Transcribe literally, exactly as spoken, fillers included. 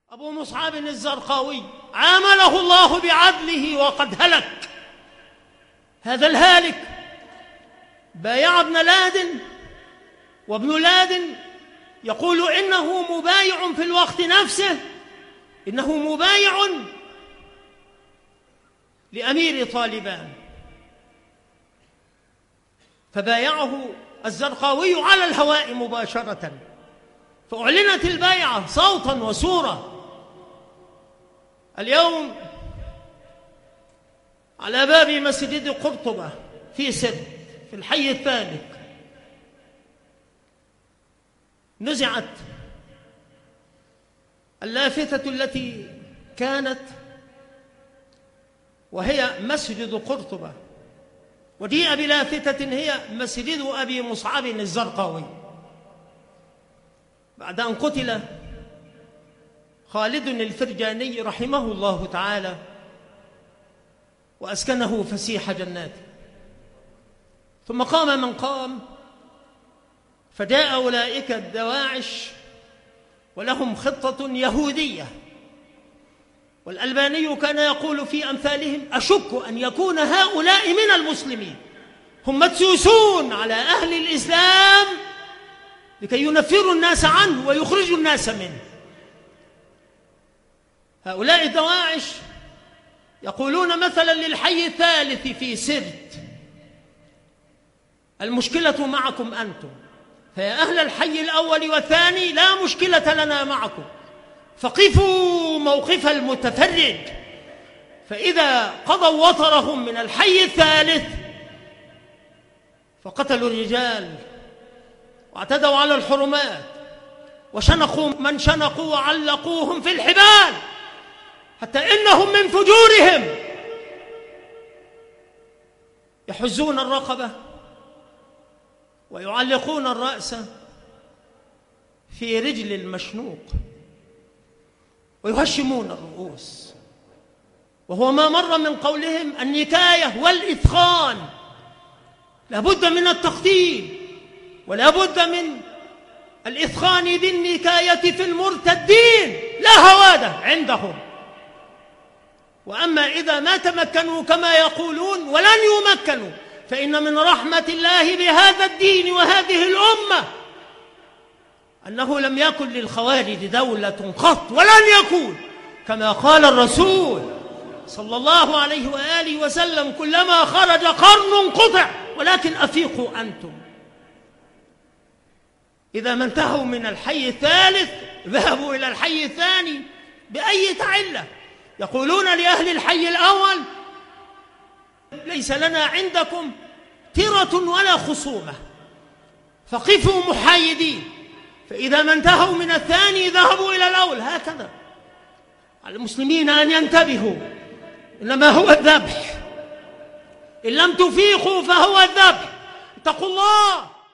أبو مصعب الزرقاوي عامله الله بعدله وقد هلك. هذا الهالك بايع ابن لادن، وابن لادن يقول إنه مبايع في الوقت نفسه، إنه مبايع لأمير طالبان، فبايعه الزرقاوي على الهواء مباشرة، فأعلنت البيعة صوتا وصورة. اليوم على باب مسجد قرطبة في سرت في الحي الثالث نزعت اللافتة التي كانت وهي مسجد قرطبة، وجيء بلافتة هي مسجد أبي مصعب الزرقاوي بعد أن قتل خالد الفرجاني رحمه الله تعالى وأسكنه فسيح جناته. ثم قام من قام فجاء أولئك الدواعش ولهم خطة يهودية، والألباني كان يقول في أمثالهم: أشك أن يكون هؤلاء من المسلمين، هم مدسوسون على أهل الإسلام لكي ينفروا الناس عنه ويخرجوا الناس منه. هؤلاء الدواعش يقولون مثلا للحي الثالث في سرت: المشكلة معكم أنتم، فيا أهل الحي الأول والثاني لا مشكلة لنا معكم، فقفوا موقف المتفرج، فإذا قضوا وطرهم من الحي الثالث فقتلوا الرجال واعتدوا على الحرمات وشنقوا من شنقوا وعلقوهم في الحبال، حتى إنهم من فجورهم يحزون الرقبة ويعلقون الرأس في رجل المشنوق ويهشمون الرؤوس، وهو ما مر من قولهم النكاية والإثخان. لابد من التقتيل ولا بد من الإثخان بالنكاية في المرتدين، لا هوادة عندهم. وأما إذا ما تمكنوا كما يقولون ولن يمكنوا، فإن من رحمة الله بهذا الدين وهذه الأمة أنه لم يكن للخوارج دولة قط ولن يكون، كما قال الرسول صلى الله عليه وآله وسلم: كلما خرج قرن قطع، ولكن أفيقوا أنتم. إذا ما انتهوا من الحي الثالث ذهبوا إلى الحي الثاني بأي علة. يقولون لأهل الحي الأول: ليس لنا عندكم ترة ولا خصومة، فقفوا محايدين. فإذا ما انتهوا من الثاني ذهبوا إلى الأول. هكذا على المسلمين أن ينتبهوا، إنما هو الذبح، إن لم تفيقوا فهو الذبح. اتقوا الله.